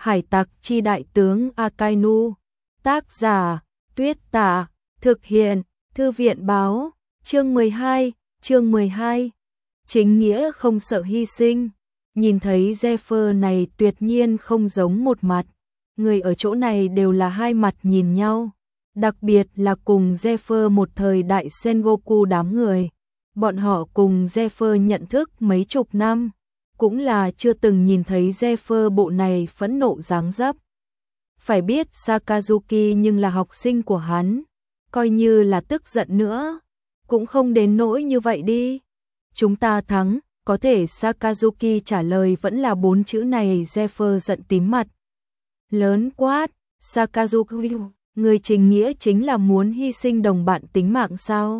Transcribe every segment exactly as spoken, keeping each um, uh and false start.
Hải tặc chi đại tướng Akainu. Tác giả, Tuyết Tả. Thực hiện, Thư viện báo. Chương mười hai, chương mười hai. Chính nghĩa không sợ hy sinh. Nhìn thấy Zephyr này tuyệt nhiên không giống một mặt. Người ở chỗ này đều là hai mặt nhìn nhau. Đặc biệt là cùng Zephyr một thời đại Sengoku đám người. Bọn họ cùng Zephyr nhận thức mấy chục năm. Cũng là chưa từng nhìn thấy Zephyr bộ này phẫn nộ dáng dấp. Phải biết Sakazuki nhưng là học sinh của hắn. Coi như là tức giận nữa. Cũng không đến nỗi như vậy đi. Chúng ta thắng. Có thể Sakazuki trả lời vẫn là bốn chữ này. Zephyr giận tím mặt. Lớn quát. Sakazuki, người trình nghĩa chính là muốn hy sinh đồng bạn tính mạng sao?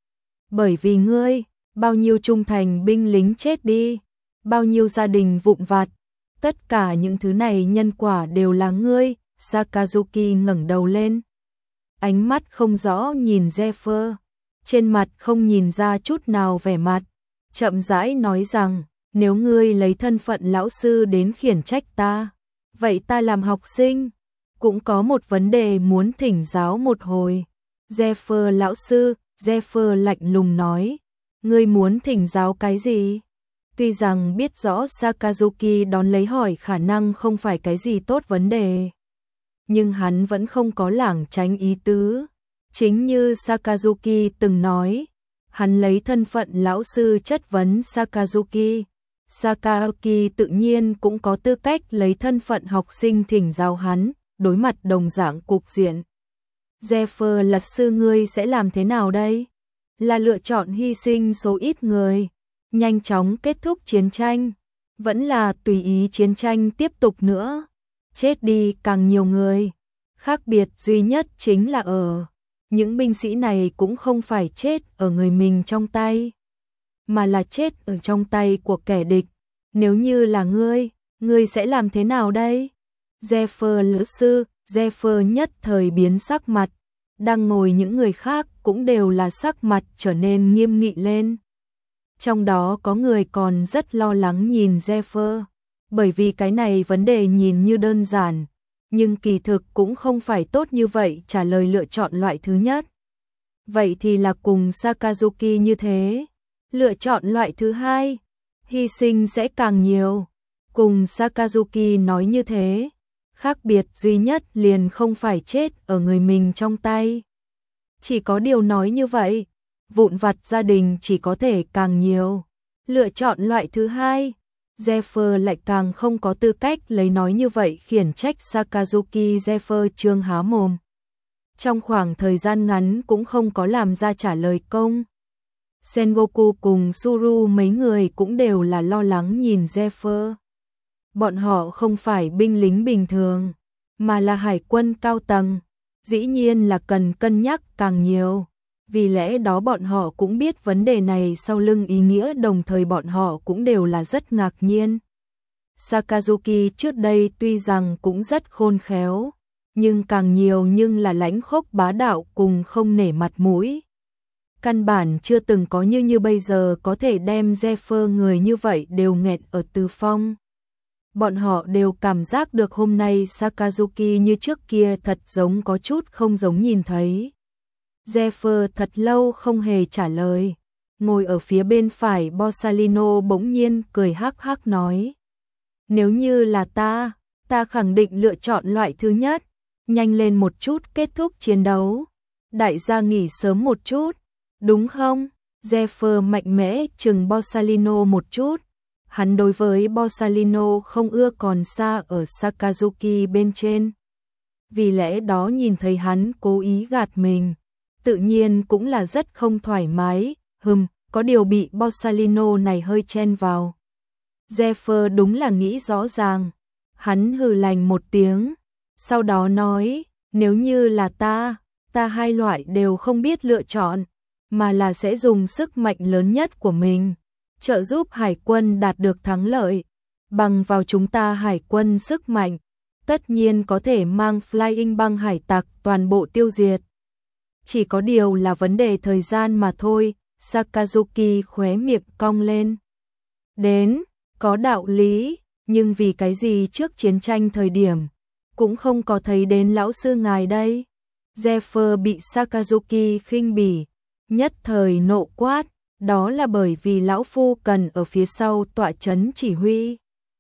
Bởi vì ngươi, bao nhiêu trung thành binh lính chết đi, bao nhiêu gia đình vụn vặt, tất cả những thứ này nhân quả đều là ngươi. Sakazuki ngẩng đầu lên, ánh mắt không rõ nhìn Zephyr, trên mặt không nhìn ra chút nào vẻ mặt, chậm rãi nói rằng, nếu ngươi lấy thân phận lão sư đến khiển trách ta, vậy ta làm học sinh cũng có một vấn đề muốn thỉnh giáo một hồi. Zephyr lão sư, Zephyr lạnh lùng nói, ngươi muốn thỉnh giáo cái gì? Tuy rằng biết rõ Sakazuki đón lấy hỏi khả năng không phải cái gì tốt vấn đề, nhưng hắn vẫn không có lảng tránh ý tứ. Chính như Sakazuki từng nói, hắn lấy thân phận lão sư chất vấn Sakazuki. Sakazuki tự nhiên cũng có tư cách lấy thân phận học sinh thỉnh giáo hắn, đối mặt đồng dạng cục diện. Zephyr là sư, ngươi sẽ làm thế nào đây? Là lựa chọn hy sinh số ít người, nhanh chóng kết thúc chiến tranh, vẫn là tùy ý chiến tranh tiếp tục nữa, chết đi càng nhiều người. Khác biệt duy nhất chính là ở, những binh sĩ này cũng không phải chết ở người mình trong tay, mà là chết ở trong tay của kẻ địch. Nếu như là ngươi, ngươi sẽ làm thế nào đây? Zephyr lão sư, Zephyr nhất thời biến sắc mặt, đang ngồi những người khác cũng đều là sắc mặt trở nên nghiêm nghị lên. Trong đó có người còn rất lo lắng nhìn Zephyr, bởi vì cái này vấn đề nhìn như đơn giản, nhưng kỳ thực cũng không phải tốt như vậy. Trả lời lựa chọn loại thứ nhất, vậy thì là cùng Sakazuki như thế. Lựa chọn loại thứ hai, hy sinh sẽ càng nhiều, cùng Sakazuki nói như thế. Khác biệt duy nhất liền không phải chết ở người mình trong tay. Chỉ có điều nói như vậy, vụn vặt gia đình chỉ có thể càng nhiều. Lựa chọn loại thứ hai, Zephyr lại càng không có tư cách lấy nói như vậy khiển trách Sakazuki. Zephyr trương há mồm, trong khoảng thời gian ngắn cũng không có làm ra trả lời công. Sengoku cùng Suru mấy người cũng đều là lo lắng nhìn Zephyr. Bọn họ không phải binh lính bình thường, mà là hải quân cao tầng, dĩ nhiên là cần cân nhắc càng nhiều. Vì lẽ đó bọn họ cũng biết vấn đề này sau lưng ý nghĩa, đồng thời bọn họ cũng đều là rất ngạc nhiên. Sakazuki trước đây tuy rằng cũng rất khôn khéo, nhưng càng nhiều nhưng là lãnh khốc bá đạo cùng không nể mặt mũi. Căn bản chưa từng có như như bây giờ có thể đem Zephyr người như vậy đều nghẹn ở Từ Phong. Bọn họ đều cảm giác được hôm nay Sakazuki như trước kia thật giống có chút không giống nhìn thấy. Zephyr thật lâu không hề trả lời. Ngồi ở phía bên phải Borsalino bỗng nhiên cười hắc hắc nói, nếu như là ta, ta khẳng định lựa chọn loại thứ nhất. Nhanh lên một chút kết thúc chiến đấu, đại gia nghỉ sớm một chút, đúng không? Zephyr mạnh mẽ chừng Borsalino một chút. Hắn đối với Borsalino không ưa còn xa ở Sakazuki bên trên. Vì lẽ đó nhìn thấy hắn cố ý gạt mình, tự nhiên cũng là rất không thoải mái. Hừm, có điều bị Borsalino này hơi chen vào. Zephyr đúng là nghĩ rõ ràng. Hắn hừ lạnh một tiếng, sau đó nói, nếu như là ta, ta hai loại đều không biết lựa chọn, mà là sẽ dùng sức mạnh lớn nhất của mình trợ giúp hải quân đạt được thắng lợi. Bằng vào chúng ta hải quân sức mạnh, tất nhiên có thể mang Flying băng hải tặc toàn bộ tiêu diệt. Chỉ có điều là vấn đề thời gian mà thôi. Sakazuki khóe miệng cong lên. Đến, có đạo lý, nhưng vì cái gì trước chiến tranh thời điểm, cũng không có thấy đến lão sư ngài đây. Zephyr bị Sakazuki khinh bỉ, nhất thời nộ quát, đó là bởi vì lão phu cần ở phía sau tọa chấn chỉ huy.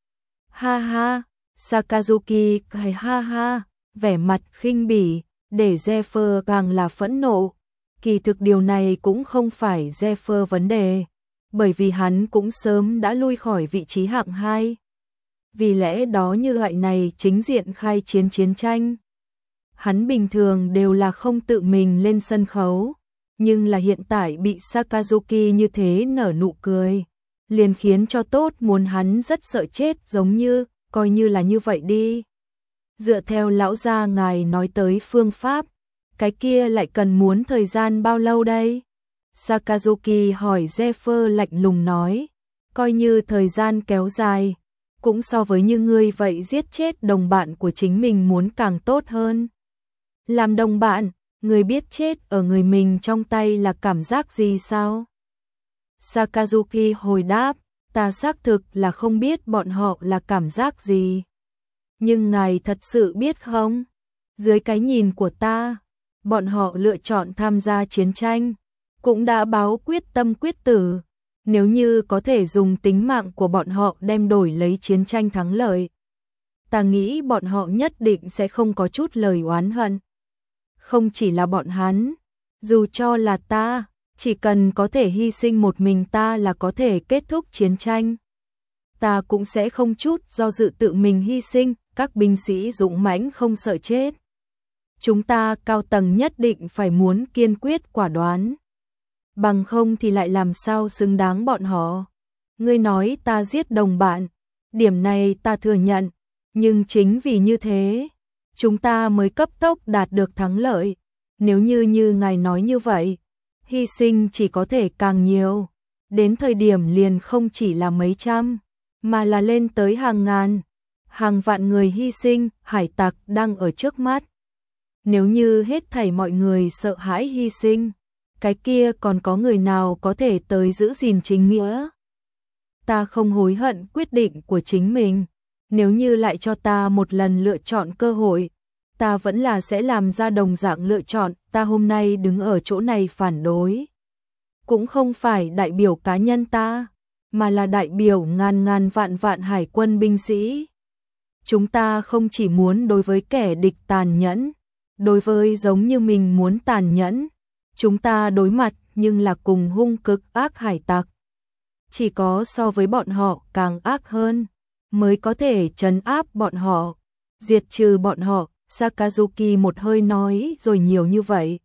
Ha ha, Sakazuki cười ha ha, vẻ mặt khinh bỉ, để Zephyr càng là phẫn nộ. Kỳ thực điều này cũng không phải Zephyr vấn đề, bởi vì hắn cũng sớm đã lui khỏi vị trí hạng hai. Vì lẽ đó như loại này chính diện khai chiến chiến tranh, hắn bình thường đều là không tự mình lên sân khấu, nhưng là hiện tại bị Sakazuki như thế nở nụ cười, liền khiến cho tốt muốn hắn rất sợ chết, giống như, coi như là như vậy đi. Dựa theo lão gia ngài nói tới phương pháp, cái kia lại cần muốn thời gian bao lâu đây? Sakazuki hỏi. Zephyr lạnh lùng nói, coi như thời gian kéo dài, cũng so với như ngươi vậy giết chết đồng bạn của chính mình muốn càng tốt hơn. Làm đồng bạn, người biết chết ở người mình trong tay là cảm giác gì sao? Sakazuki hồi đáp, ta xác thực là không biết bọn họ là cảm giác gì. Nhưng ngài thật sự biết không? Dưới cái nhìn của ta, bọn họ lựa chọn tham gia chiến tranh, cũng đã báo quyết tâm quyết tử. Nếu như có thể dùng tính mạng của bọn họ đem đổi lấy chiến tranh thắng lợi, ta nghĩ bọn họ nhất định sẽ không có chút lời oán hận. Không chỉ là bọn hắn, dù cho là ta, chỉ cần có thể hy sinh một mình ta là có thể kết thúc chiến tranh, ta cũng sẽ không chút do dự tự mình hy sinh. Các binh sĩ dũng mãnh không sợ chết. Chúng ta cao tầng nhất định phải muốn kiên quyết quả đoán. Bằng không thì lại làm sao xứng đáng bọn họ. Ngươi nói ta giết đồng bạn, điểm này ta thừa nhận, nhưng chính vì như thế, chúng ta mới cấp tốc đạt được thắng lợi. Nếu như như ngài nói như vậy, hy sinh chỉ có thể càng nhiều, đến thời điểm liền không chỉ là mấy trăm, mà là lên tới hàng ngàn, hàng vạn người hy sinh. Hải tặc đang ở trước mắt. Nếu như hết thảy mọi người sợ hãi hy sinh, cái kia còn có người nào có thể tới giữ gìn chính nghĩa? Ta không hối hận quyết định của chính mình. Nếu như lại cho ta một lần lựa chọn cơ hội, ta vẫn là sẽ làm ra đồng dạng lựa chọn. Ta hôm nay đứng ở chỗ này phản đối, cũng không phải đại biểu cá nhân ta, mà là đại biểu ngàn ngàn vạn vạn hải quân binh sĩ. Chúng ta không chỉ muốn đối với kẻ địch tàn nhẫn, đối với giống như mình muốn tàn nhẫn, chúng ta đối mặt nhưng là cùng hung cực ác hải tặc. Chỉ có so với bọn họ càng ác hơn, mới có thể trấn áp bọn họ, diệt trừ bọn họ. Sakazuki một hơi nói rồi nhiều như vậy.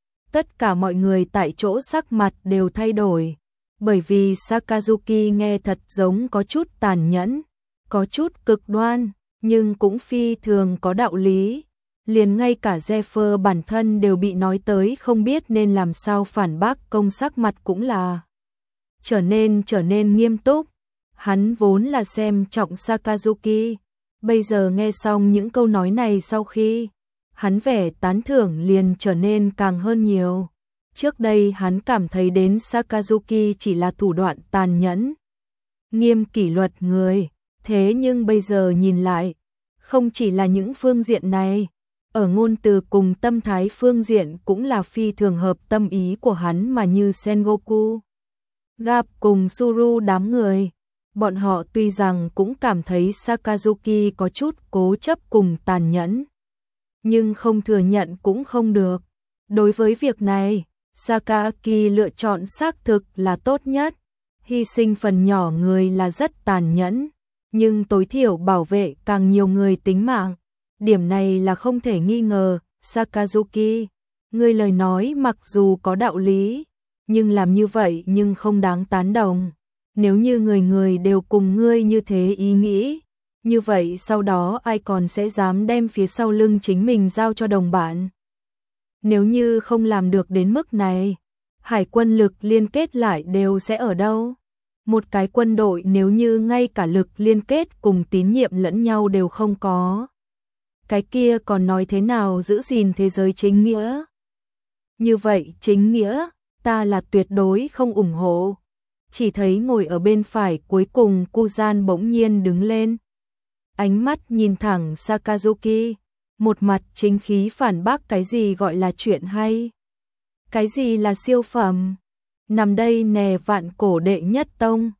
Tất cả mọi người tại chỗ sắc mặt đều thay đổi, bởi vì Sakazuki nghe thật giống có chút tàn nhẫn, có chút cực đoan, nhưng cũng phi thường có đạo lý. Liền ngay cả Zephyr bản thân đều bị nói tới không biết nên làm sao phản bác, công sắc mặt cũng là trở nên trở nên nghiêm túc. Hắn vốn là xem trọng Sakazuki, bây giờ nghe xong những câu nói này sau khi, hắn vẻ tán thưởng liền trở nên càng hơn nhiều. Trước đây hắn cảm thấy đến Sakazuki chỉ là thủ đoạn tàn nhẫn, nghiêm kỷ luật người, thế nhưng bây giờ nhìn lại, không chỉ là những phương diện này, ở ngôn từ cùng tâm thái phương diện cũng là phi thường hợp tâm ý của hắn, mà như Sengoku, Gap cùng Suru đám người, bọn họ tuy rằng cũng cảm thấy Sakazuki có chút cố chấp cùng tàn nhẫn, nhưng không thừa nhận cũng không được. Đối với việc này, Sakaki lựa chọn xác thực là tốt nhất, hy sinh phần nhỏ người là rất tàn nhẫn, nhưng tối thiểu bảo vệ càng nhiều người tính mạng. Điểm này là không thể nghi ngờ. Sakazuki, ngươi lời nói mặc dù có đạo lý, nhưng làm như vậy nhưng không đáng tán đồng. Nếu như người người đều cùng ngươi như thế ý nghĩ, như vậy sau đó ai còn sẽ dám đem phía sau lưng chính mình giao cho đồng bạn? Nếu như không làm được đến mức này, hải quân lực liên kết lại đều sẽ ở đâu? Một cái quân đội nếu như ngay cả lực liên kết cùng tín nhiệm lẫn nhau đều không có, cái kia còn nói thế nào giữ gìn thế giới chính nghĩa? Như vậy chính nghĩa, ta là tuyệt đối không ủng hộ. Chỉ thấy ngồi ở bên phải cuối cùng Kuzan bỗng nhiên đứng lên, ánh mắt nhìn thẳng Sakazuki, một mặt chính khí phản bác cái gì gọi là chuyện hay. Cái gì là siêu phẩm? Nằm đây nè vạn cổ đệ nhất tông,